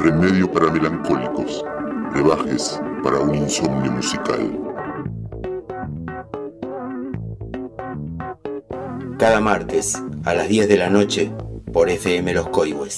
Remedio para melancólicos, brebajes para un insomnio musical. Cada martes a las 10 de la noche por FM Los Coihues.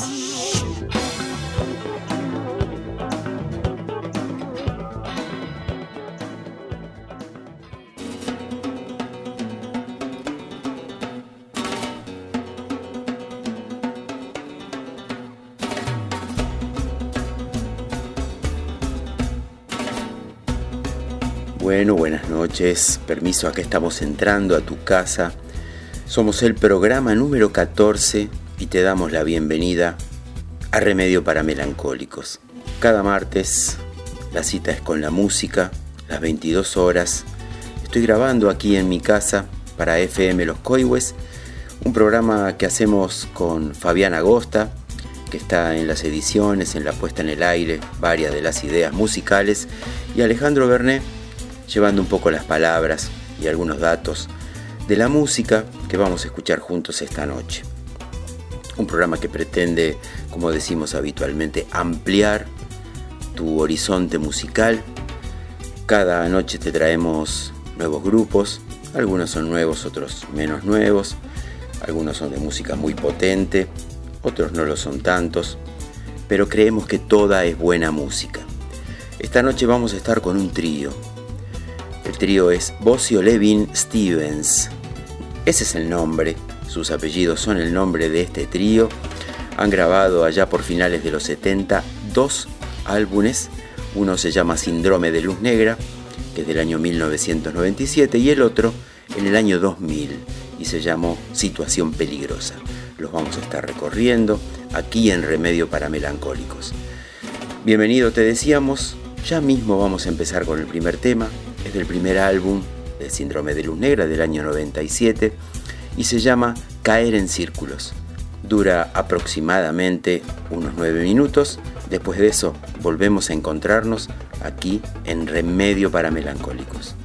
Bueno, buenas noches. Permiso, acá estamos entrando a tu casa. Somos el programa número 14 y te damos la bienvenida a Remedio para Melancólicos. Cada martes la cita es con la música, las 22 horas. Estoy grabando aquí en mi casa para FM Los Coihues, un programa que hacemos con Fabián Agosta, que está en las ediciones, en la puesta en el aire, varias de las ideas musicales, y Alejandro Bernet, llevando un poco las palabras y algunos datos de la música que vamos a escuchar juntos esta noche. Un programa que pretende, como decimos habitualmente, ampliar tu horizonte musical. Cada noche te traemos nuevos grupos, algunos son nuevos, otros menos nuevos, algunos son de música muy potente, otros no lo son tantos, pero creemos que toda es buena música. Esta noche vamos a estar con un trío. El trío es Bossio Levin Stevens. Ese es el nombre, sus apellidos son el nombre de este trío. Han grabado allá por finales de los 70 dos álbumes. Uno se llama Síndrome de Luz Negra, que es del año 1997, y el otro en el año 2000, y se llamó Situación Peligrosa. Los vamos a estar recorriendo aquí en Remedio para Melancólicos. Bienvenido, te decíamos. Ya mismo vamos a empezar con el primer tema. Es del primer álbum de Síndrome de Luz Negra del año 97 y se llama Caer en Círculos. Dura aproximadamente unos 9 minutos. Después de eso volvemos a encontrarnos aquí en Remedio para Melancólicos.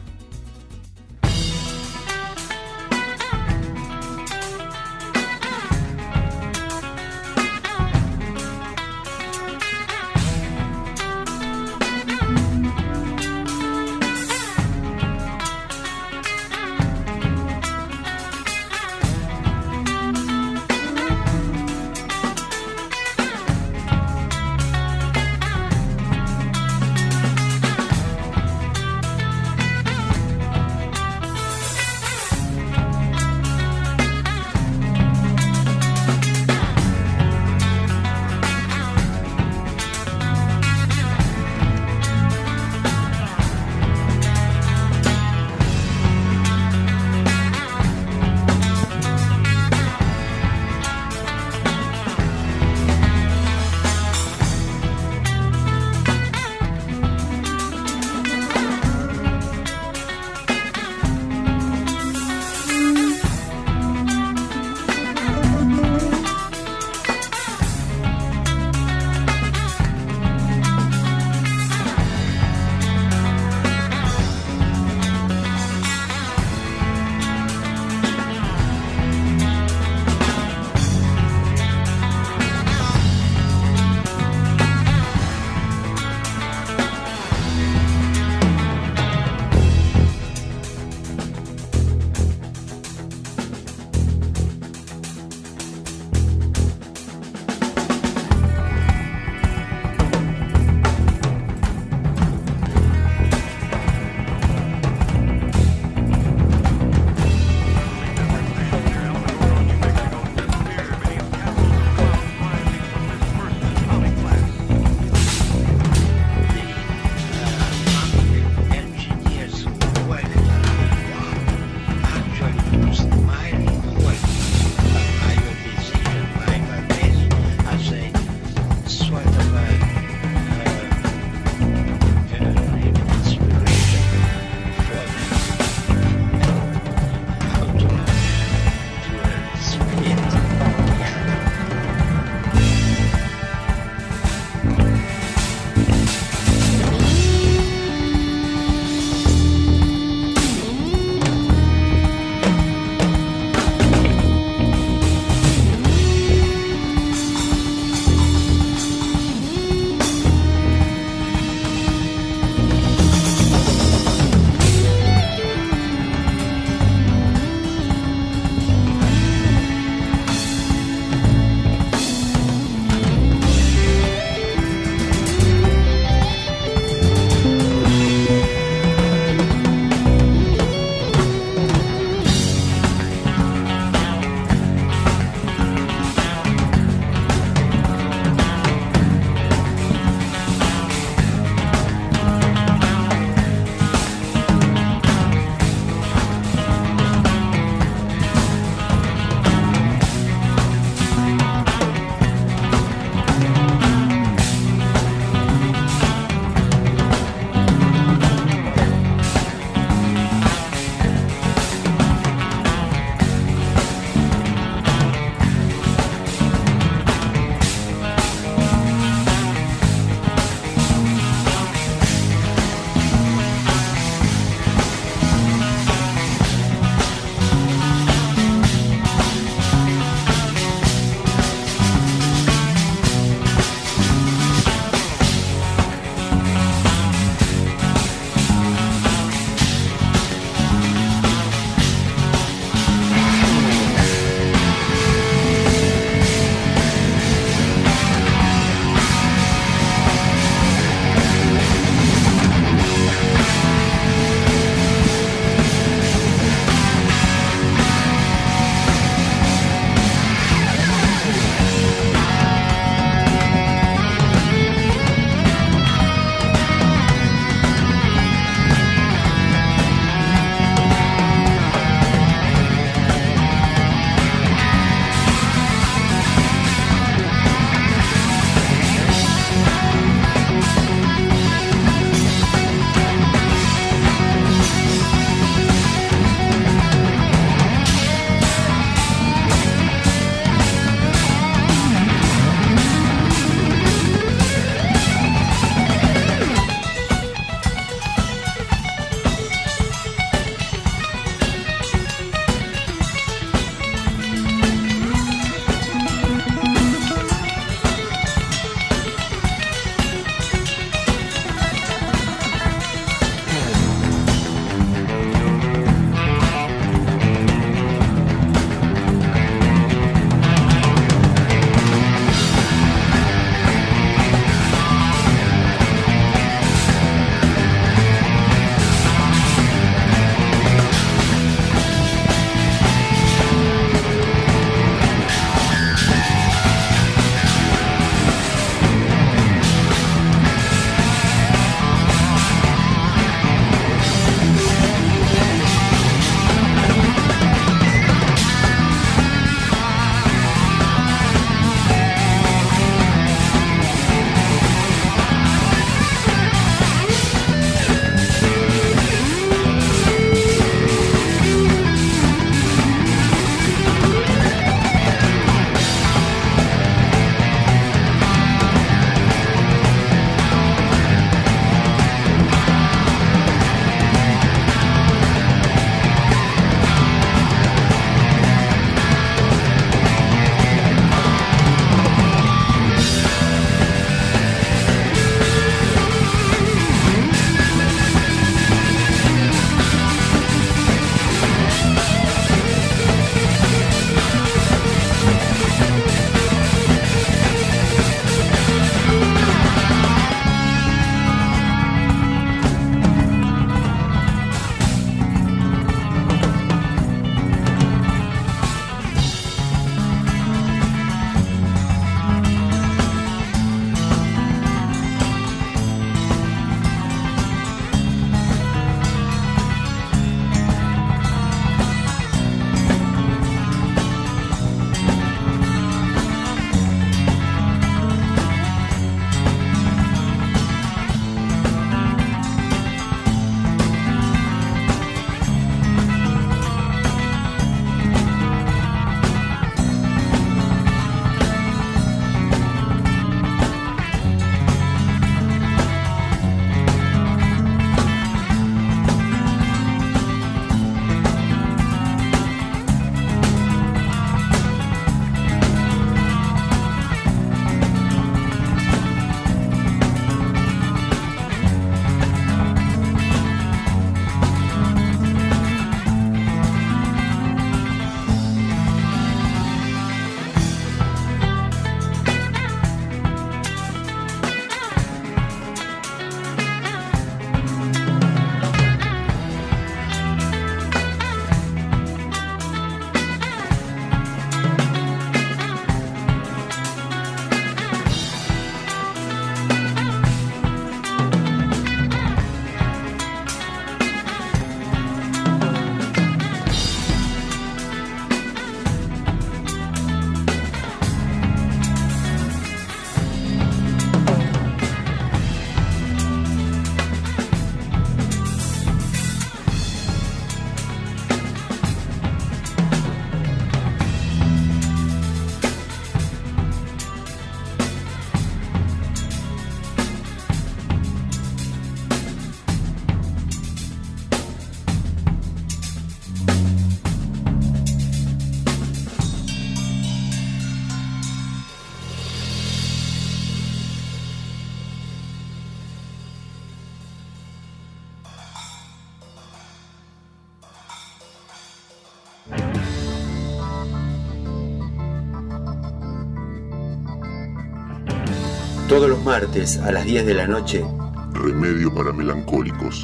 Todos los martes a las 10 de la noche, Remedio para Melancólicos.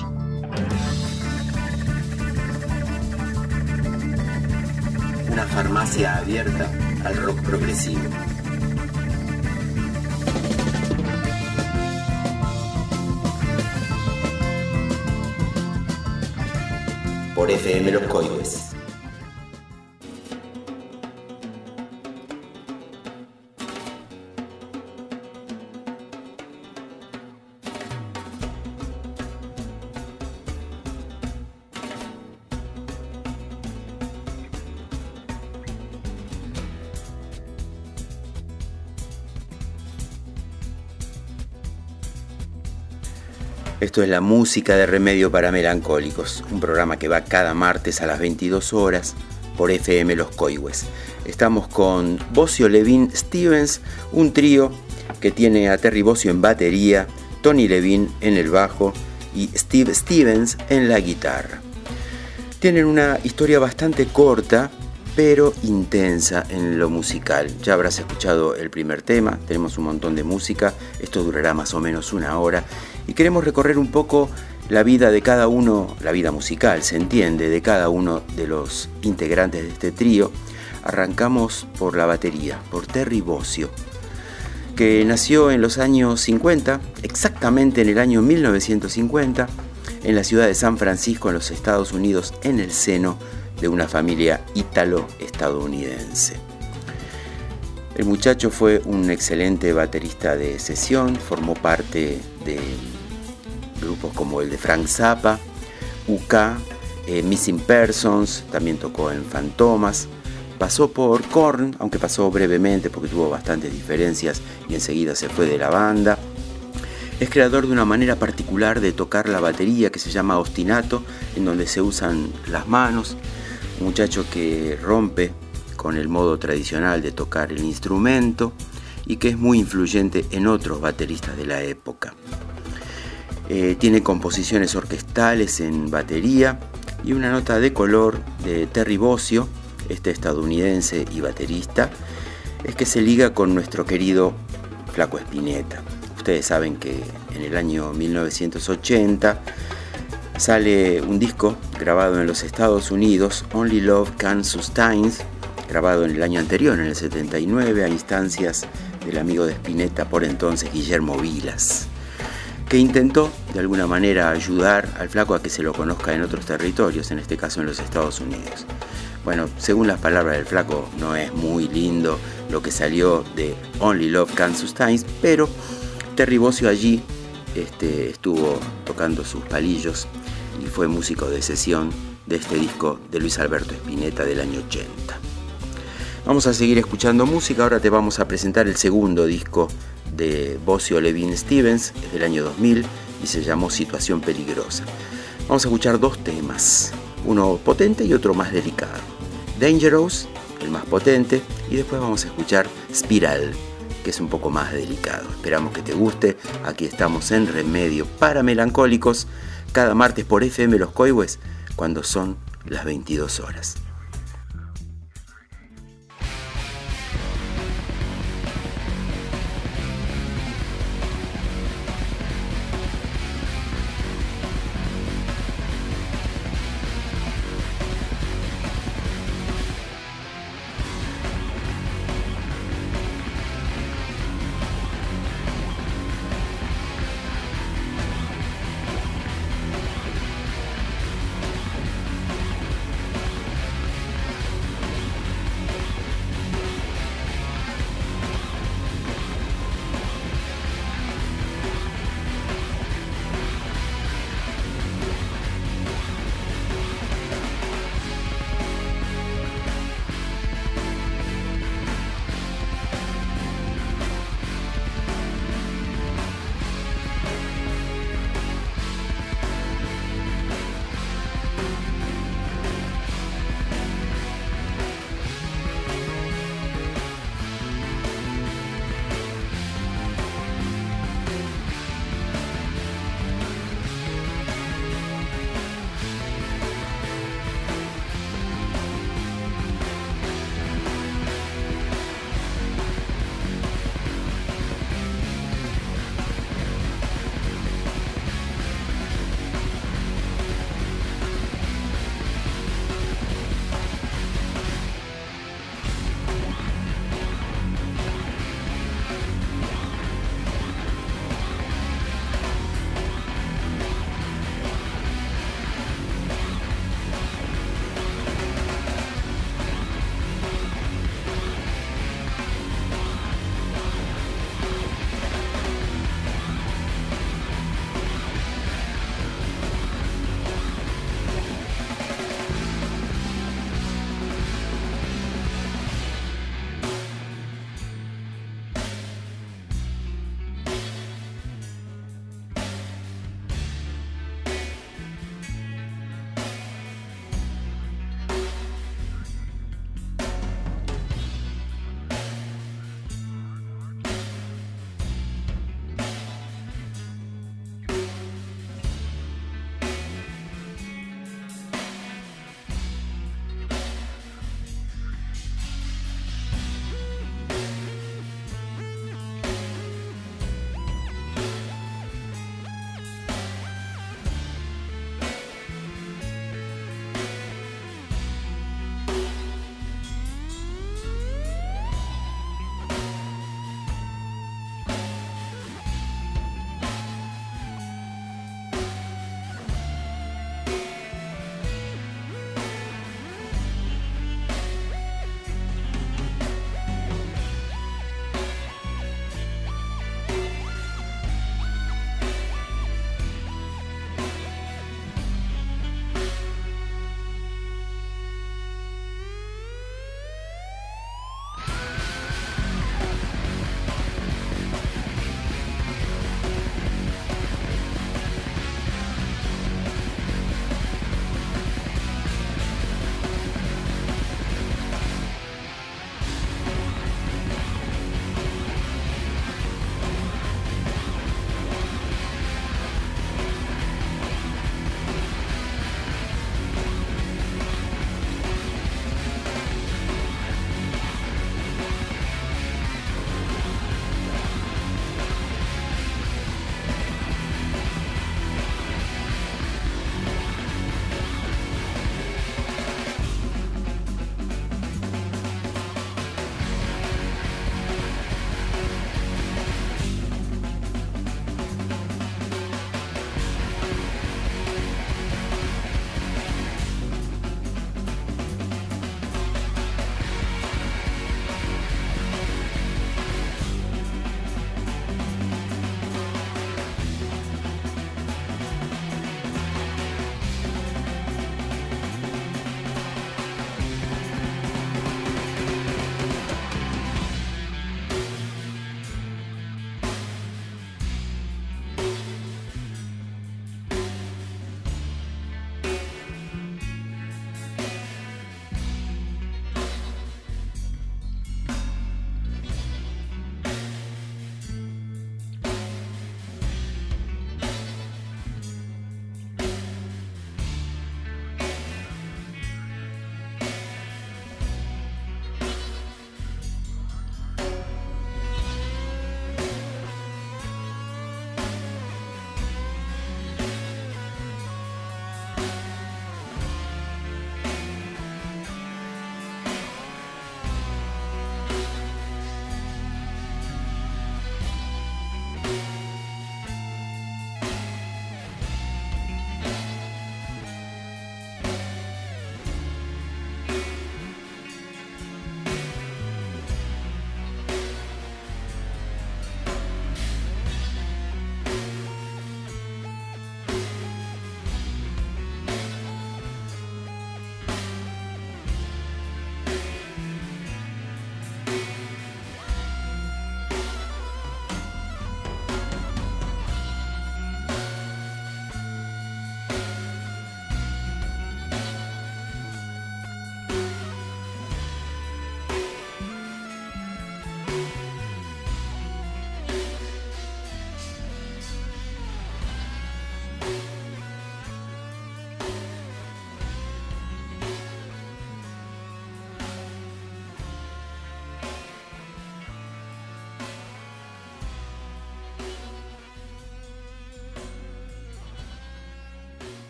Una farmacia abierta al rock progresivo. Por FM Los Coihues. Esto es la música de Remedio para Melancólicos, un programa que va cada martes a las 22 horas por FM Los Coihues. Estamos con Bocio Levin Stevens, un trío que tiene a Terry Bocio en batería, Tony Levin en el bajo y Steve Stevens en la guitarra. Tienen una historia bastante corta, pero intensa en lo musical. Ya habrás escuchado el primer tema, tenemos un montón de música, esto durará más o menos una hora, y queremos recorrer un poco la vida de cada uno, la vida musical, se entiende, de cada uno de los integrantes de este trío. Arrancamos por la batería, por Terry Bocio, que nació en los años 50, exactamente en el año 1950, en la ciudad de San Francisco, en los Estados Unidos, en el seno de una familia ítalo-estadounidense. El muchacho fue un excelente baterista de sesión, formó parte de grupos como el de Frank Zappa, UK, Missing Persons, también tocó en Fantomas, pasó por Korn, aunque pasó brevemente porque tuvo bastantes diferencias y enseguida se fue de la banda. Es creador de una manera particular de tocar la batería que se llama ostinato, en donde se usan las manos. Un muchacho que rompe con el modo tradicional de tocar el instrumento y que es muy influyente en otros bateristas de la época. Tiene composiciones orquestales en batería y una nota de color de Terry Bocio, este estadounidense y baterista, es que se liga con nuestro querido Flaco Spinetta. Ustedes saben que en el año 1980 sale un disco grabado en los Estados Unidos, Only Love Can Sustain, grabado en el año anterior, en el 79, a instancias del amigo de Spinetta por entonces, Guillermo Vilas, que intentó de alguna manera ayudar al Flaco a que se lo conozca en otros territorios, en este caso en los Estados Unidos. Bueno, según las palabras del Flaco, no es muy lindo lo que salió de Only Love Can Sustain, pero Terry Bocio allí estuvo tocando sus palillos y fue músico de sesión de este disco de Luis Alberto Spinetta del año 80. Vamos a seguir escuchando música, ahora te vamos a presentar el segundo disco de Bocio Levin Stevens, es del año 2000 y se llamó Situación Peligrosa. Vamos a escuchar dos temas, uno potente y otro más delicado. Dangerous, el más potente, y después vamos a escuchar Spiral, que es un poco más delicado. Esperamos que te guste. Aquí estamos en Remedio para Melancólicos, cada martes por FM Los Coihues, cuando son las 22 horas.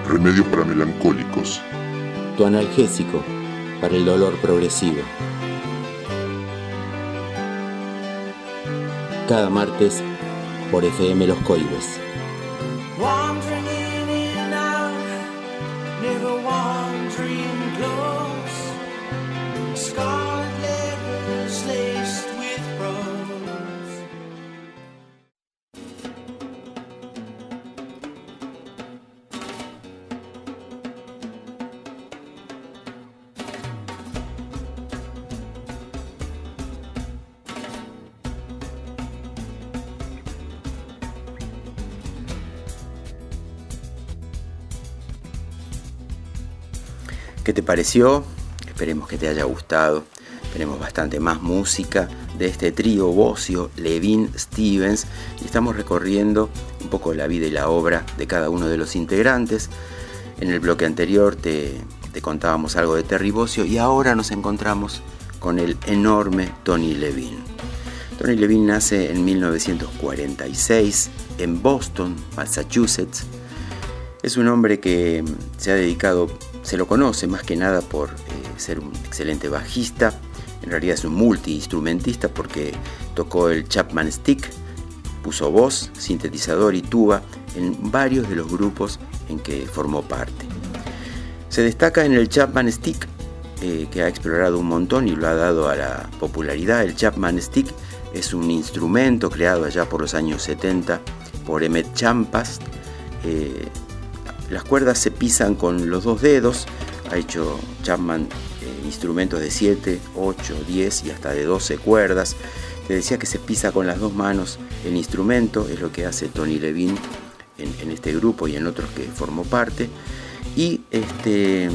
remedio para melancólicos, tu analgésico para el dolor progresivo. Cada martes por FM Los Coihues. Wandering in and out, never wandering close. Scarlet letters laced with rose. ¿Qué te pareció? Esperemos que te haya gustado. Tenemos bastante más música de este trío Bozzio, Levin, Stevens, y estamos recorriendo un poco la vida y la obra de cada uno de los integrantes. En el bloque anterior te contábamos algo de Terry Bozzio y ahora nos encontramos con el enorme Tony Levin. Tony Levin nace en 1946 en Boston, Massachusetts. Es un hombre que se ha dedicado, se lo conoce más que nada por ser un excelente bajista. En realidad es un multiinstrumentista porque tocó el Chapman Stick, puso voz, sintetizador y tuba en varios de los grupos en que formó parte. Se destaca en el Chapman Stick, que ha explorado un montón y lo ha dado a la popularidad. El Chapman Stick es un instrumento creado allá por los años 70 por Emmett Champas. Las cuerdas se pisan con los dos dedos. Ha hecho Chapman instrumentos de 7, 8, 10 y hasta de 12 cuerdas. Te decía que se pisa con las dos manos el instrumento, es lo que hace Tony Levin en este grupo y en otros que formó parte. Y es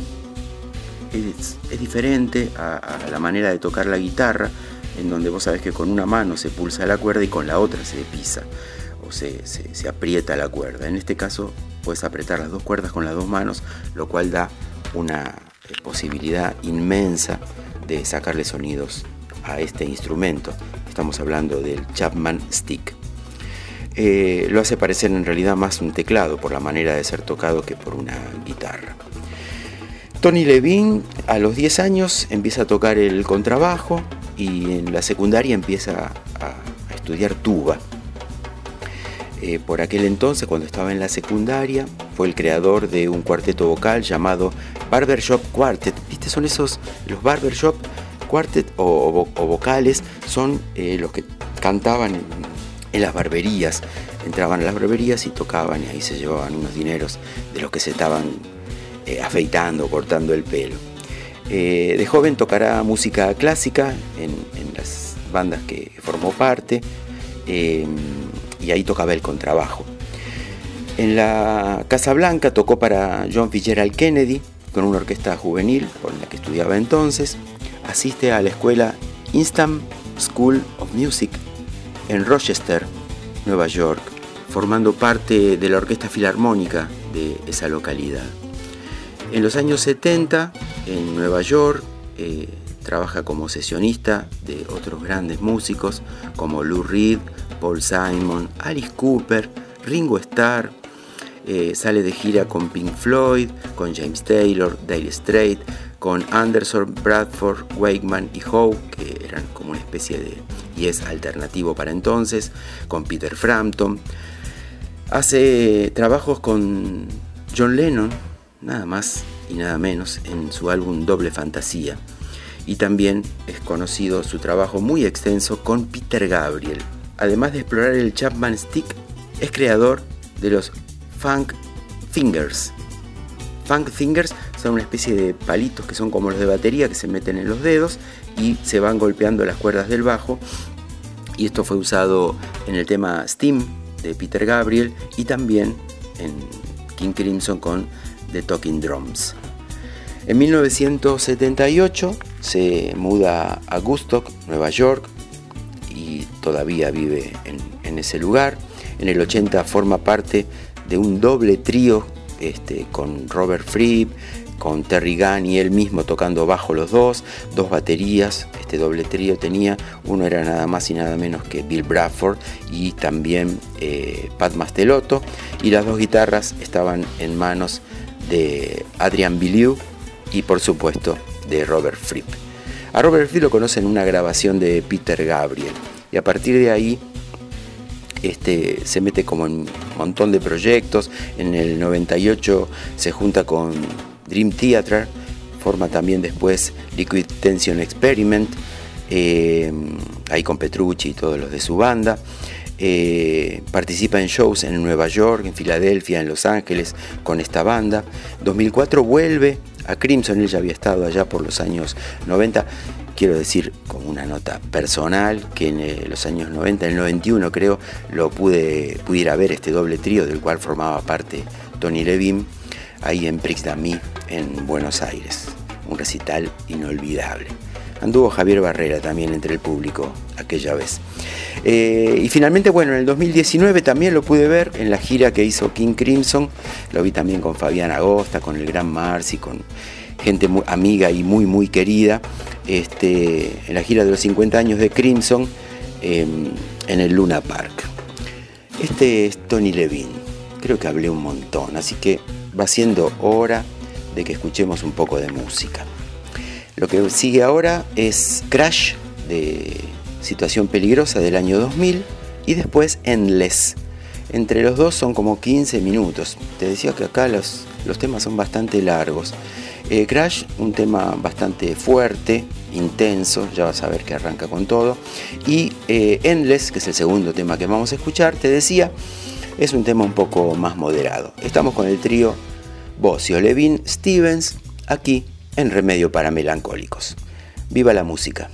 diferente a la manera de tocar la guitarra, en donde vos sabés que con una mano se pulsa la cuerda y con la otra se pisa o se aprieta la cuerda. En este caso puedes apretar las dos cuerdas con las dos manos, lo cual da una posibilidad inmensa de sacarle sonidos a este instrumento. Estamos hablando del Chapman Stick. Lo hace parecer en realidad más un teclado por la manera de ser tocado que por una guitarra. Tony Levin a los 10 años empieza a tocar el contrabajo y en la secundaria empieza a estudiar tuba. Por aquel entonces, cuando estaba en la secundaria, fue el creador de un cuarteto vocal llamado Barbershop Quartet. ¿Viste? Son esos, los Barbershop Quartet o vocales, son los que cantaban en las barberías. Entraban a las barberías y tocaban y ahí se llevaban unos dineros de los que se estaban afeitando, cortando el pelo. De joven tocará música clásica en las bandas que formó parte. Y ahí tocaba el contrabajo. En la Casa Blanca tocó para John Fitzgerald Kennedy con una orquesta juvenil con la que estudiaba entonces. Asiste a la escuela Eastham School of Music en Rochester, Nueva York, formando parte de la orquesta filarmónica de esa localidad. En los años 70, en Nueva York, trabaja como sesionista de otros grandes músicos como Lou Reed, Paul Simon, Alice Cooper, Ringo Starr. Sale de gira con Pink Floyd, con James Taylor, Dale Strait, con Anderson, Bradford, Wakeman y Howe, que eran como una especie de yes alternativo para entonces, con Peter Frampton. Hace trabajos con John Lennon, nada más y nada menos, en su álbum Doble Fantasía. Y también es conocido su trabajo muy extenso con Peter Gabriel. Además de explorar el Chapman Stick, es creador de los Funk Fingers. Funk Fingers son una especie de palitos que son como los de batería que se meten en los dedos y se van golpeando las cuerdas del bajo. Y esto fue usado en el tema Steam de Peter Gabriel y también en King Crimson con The Talking Drums. En 1978 se muda a Woodstock, Nueva York, y todavía vive en ese lugar. En el 80 forma parte de un doble trío con Robert Fripp, con Terry Gunn y él mismo tocando bajo los dos baterías. Este doble trío tenía, uno era nada más y nada menos que Bill Bruford y también Pat Mastelotto, y las dos guitarras estaban en manos de Adrian Belew y por supuesto de Robert Fripp. A Robert Fripp lo conocen en una grabación de Peter Gabriel y a partir de ahí se mete como en un montón de proyectos. En el 98 se junta con Dream Theater, forma también después Liquid Tension Experiment, ahí con Petrucci y todos los de su banda. Participa en shows en Nueva York, en Filadelfia, en Los Ángeles con esta banda. 2004 vuelve a Crimson, él ya había estado allá por los años 90. Quiero decir, como una nota personal, que en los años 90, en el 91 creo, pude ir a ver este doble trío del cual formaba parte Tony Levin, ahí en Prix d'Ami en Buenos Aires. Un recital inolvidable. Anduvo Javier Barrera también entre el público aquella vez. Y finalmente, bueno, en el 2019 también lo pude ver en la gira que hizo King Crimson. Lo vi también con Fabián Agosta, con el Gran Marci, con gente muy amiga y muy muy querida, en la gira de los 50 años de Crimson, en el Luna Park. Este es Tony Levin. Creo que hablé un montón, así que va siendo hora de que escuchemos un poco de música. Lo que sigue ahora es Crash, de Situación Peligrosa, del año 2000, y después Endless. Entre los dos son como 15 minutos. Te decía que acá los temas son bastante largos. Crash, un tema bastante fuerte, intenso, ya vas a ver que arranca con todo. Y Endless, que es el segundo tema que vamos a escuchar, te decía, es un tema un poco más moderado. Estamos con el trío Bozzio, Levin, Stevens, aquí en Remedio para Melancólicos. ¡Viva la música!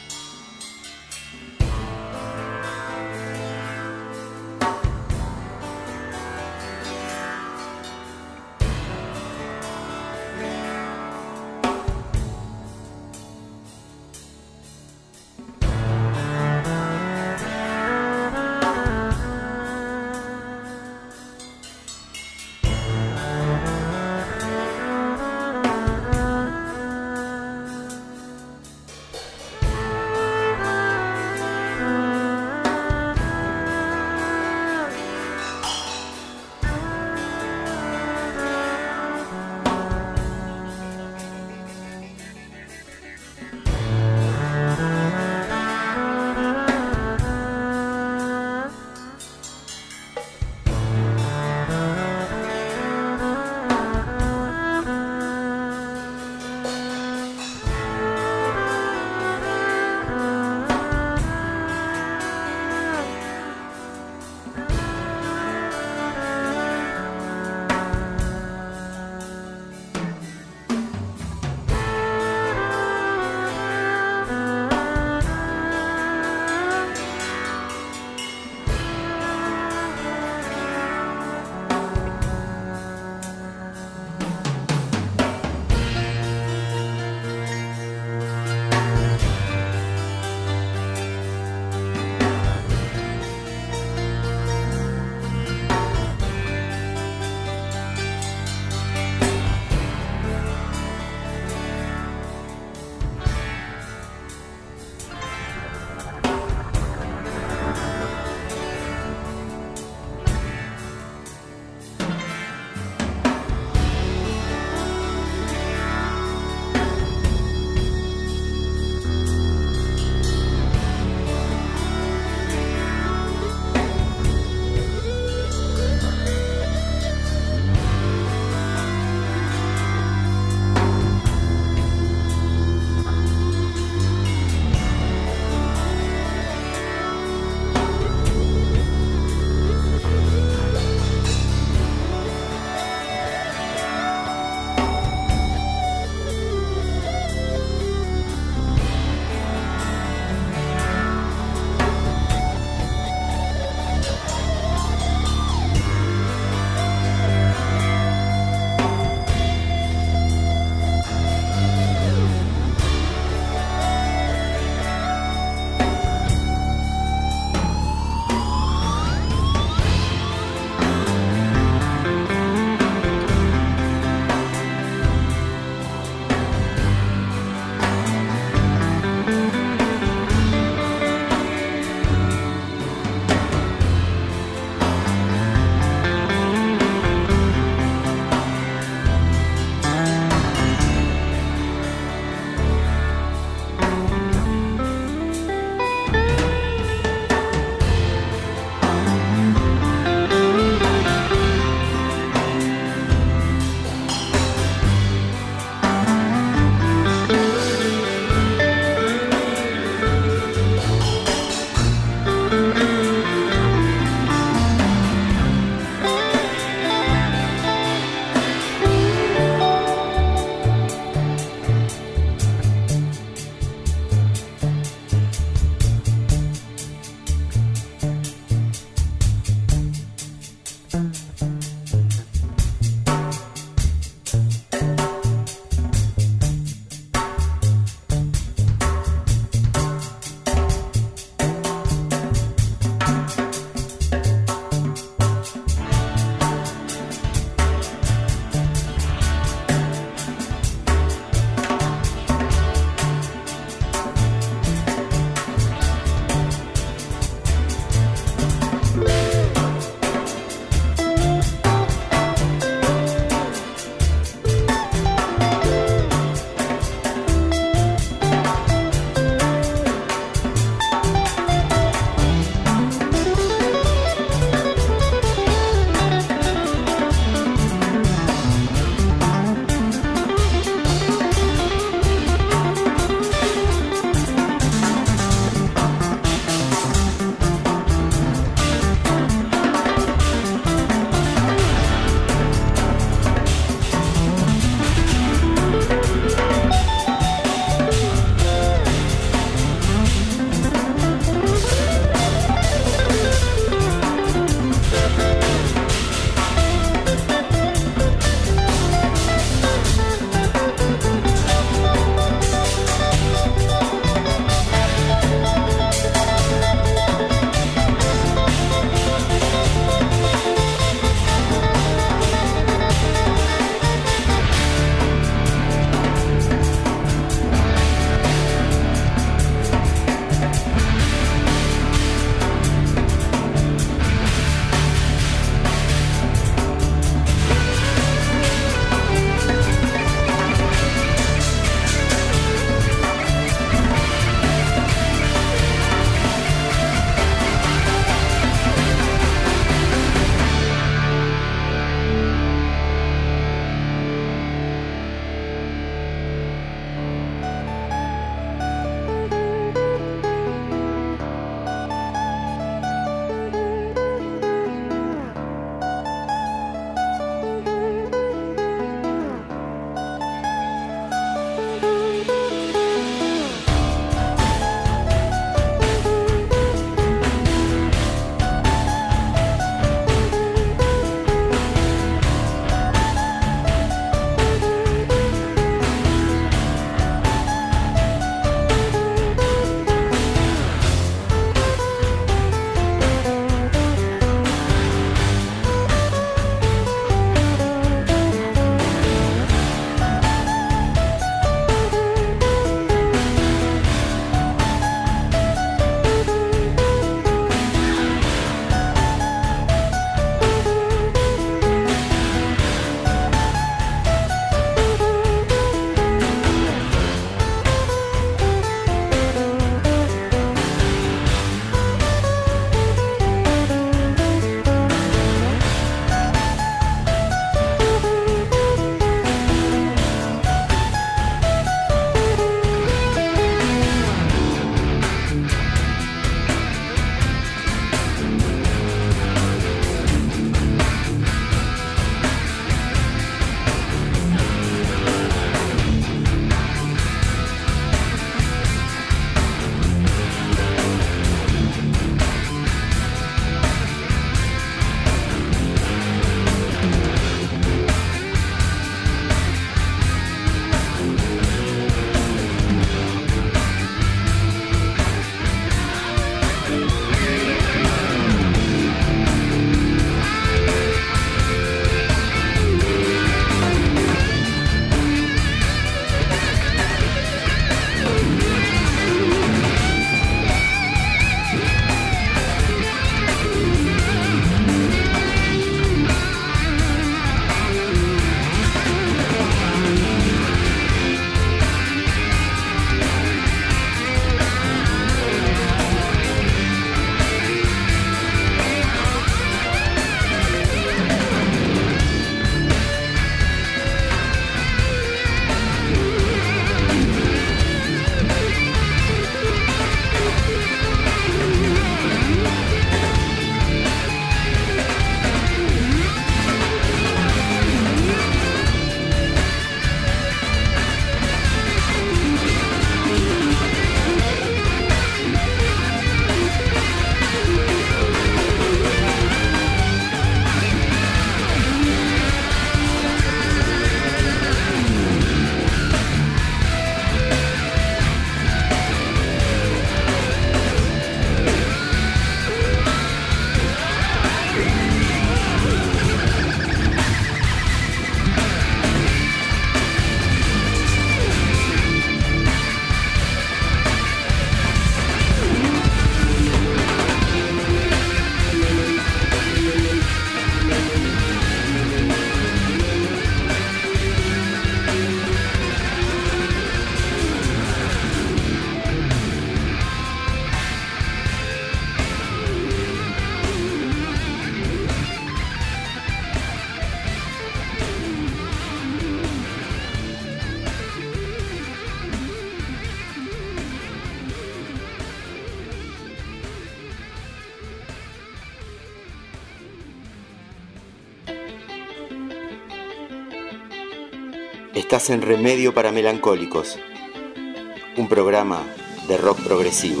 Estás en Remedio para Melancólicos, un programa de rock progresivo.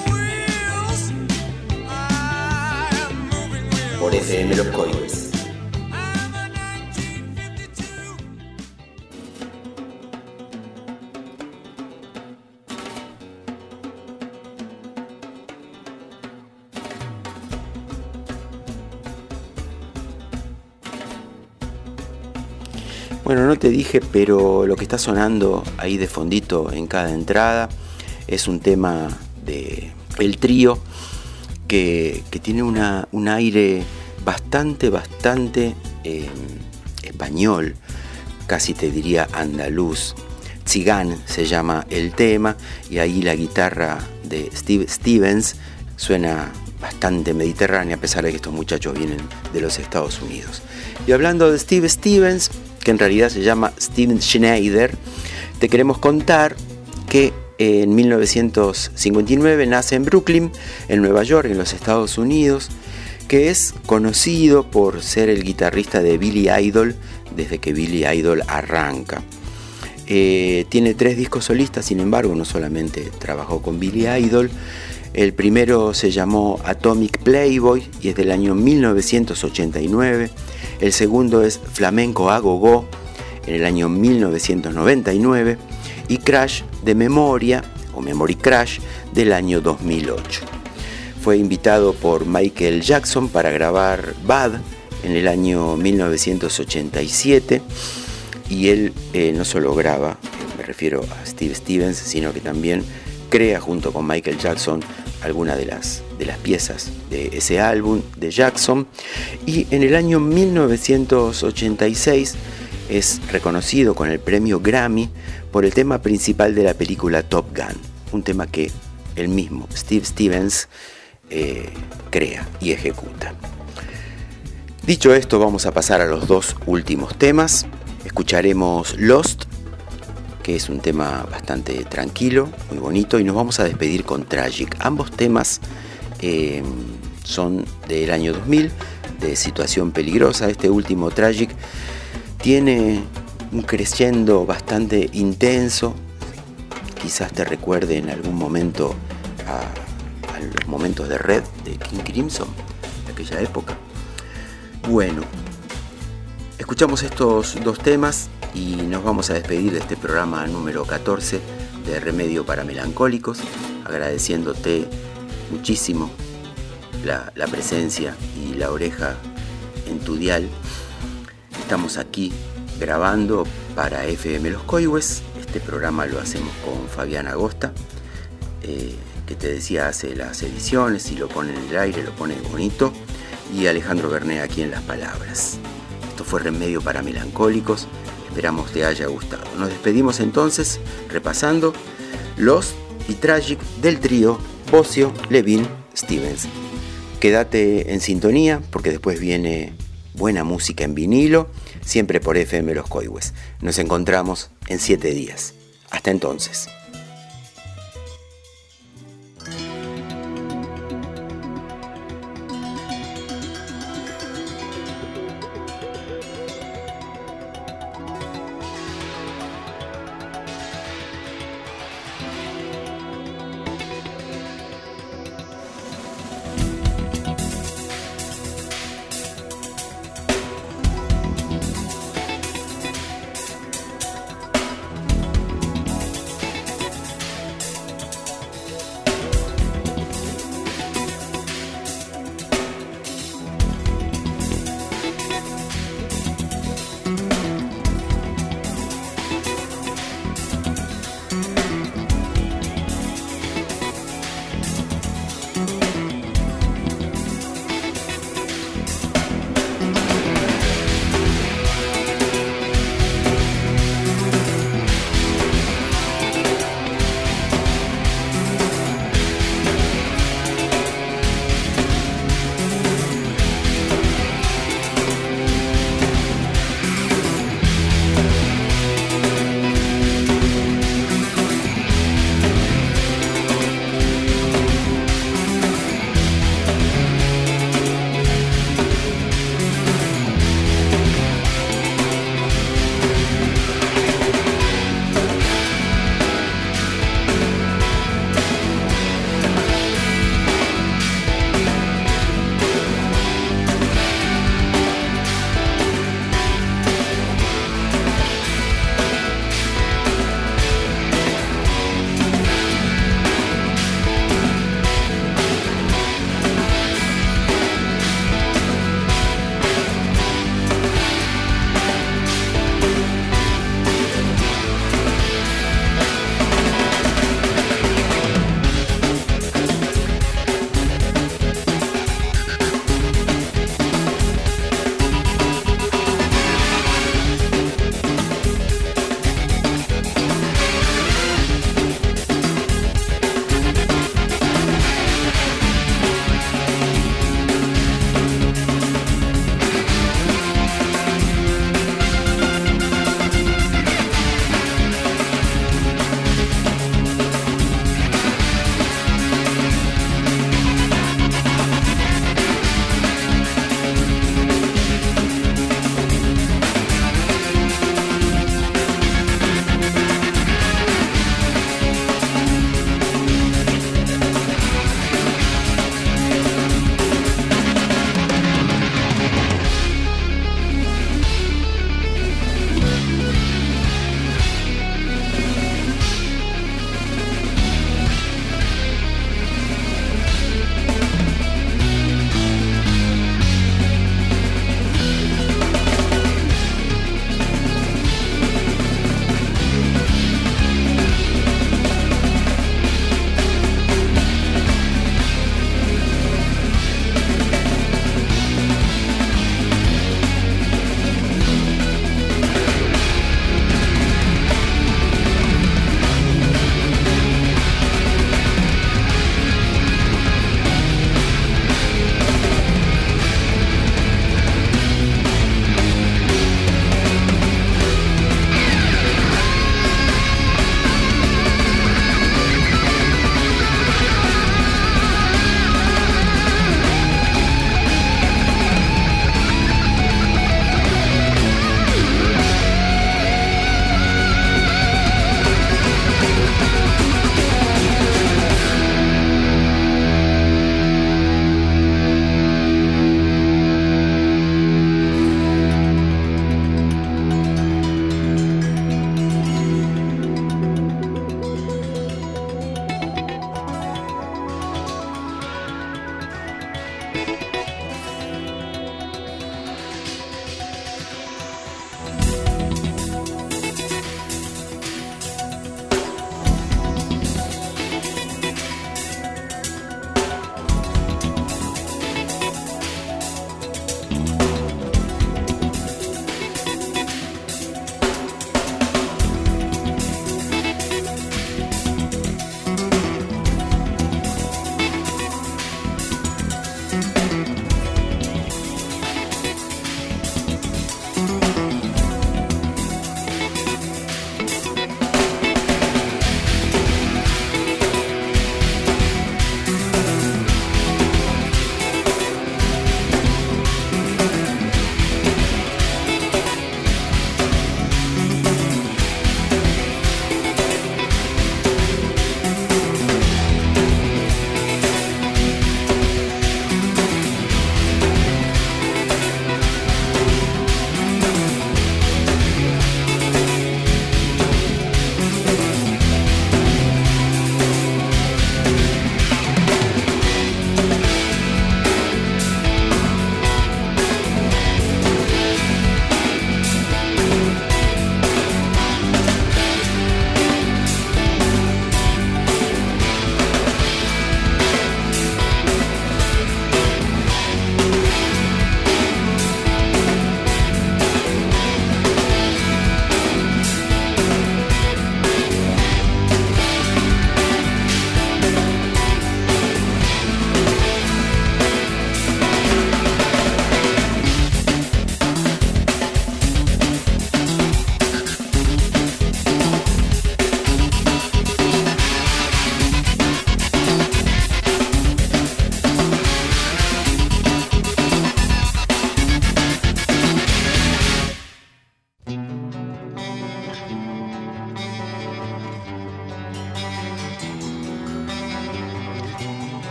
Por FM Los Coihues. Bueno, no te dije, pero lo que está sonando ahí de fondito en cada entrada es un tema de El Trío que tiene un aire bastante español, casi te diría andaluz. Tzigán se llama el tema, y ahí la guitarra de Steve Stevens suena bastante mediterránea, a pesar de que estos muchachos vienen de los Estados Unidos. Y hablando de Steve Stevens, que en realidad se llama Steven Schneider, te queremos contar que en 1959 nace en Brooklyn, en Nueva York, en los Estados Unidos, que es conocido por ser el guitarrista de Billy Idol desde que Billy Idol arranca. Tiene 3 discos solistas, sin embargo, no solamente trabajó con Billy Idol. El primero se llamó Atomic Playboy y es del año 1989. El segundo es Flamenco a Go-Go en el año 1999 y Crash de Memoria o Memory Crash del año 2008. Fue invitado por Michael Jackson para grabar Bad en el año 1987 y él no solo graba, me refiero a Steve Stevens, sino que también crea junto con Michael Jackson algunas de las piezas de ese álbum de Jackson. Y en el año 1986 es reconocido con el premio Grammy por el tema principal de la película Top Gun, un tema que el mismo Steve Stevens crea y ejecuta. Dicho esto, vamos a pasar a los 2 últimos temas. Escucharemos Lost, que es un tema bastante tranquilo, muy bonito, y nos vamos a despedir con Tragic. Ambos temas son del año 2000, de Situación Peligrosa. Este último, Tragic, tiene un crescendo bastante intenso, quizás te recuerde en algún momento a los momentos de Red, de King Crimson, de aquella época. Bueno, escuchamos estos 2 temas y nos vamos a despedir de este programa número 14 de Remedio para Melancólicos, agradeciéndote muchísimo la presencia y la oreja en tu dial. Estamos aquí grabando para FM Los Coihues. Este programa lo hacemos con Fabián Agosta, que te decía hace las ediciones y lo pone en el aire, lo pone bonito, y Alejandro Bernet aquí en las palabras. Esto fue Remedio para Melancólicos. Esperamos te haya gustado. Nos despedimos entonces repasando Lost y Tragic del trío Bozzio, Levin, Stevens. Quédate en sintonía porque después viene buena música en vinilo, siempre por FM Los Coihues. Nos encontramos en 7 días. Hasta entonces.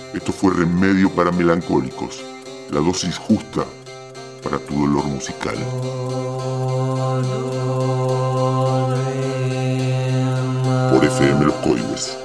Esto fue Remedio para Melancólicos, la dosis justa para tu dolor musical. Por FM Los Coibes.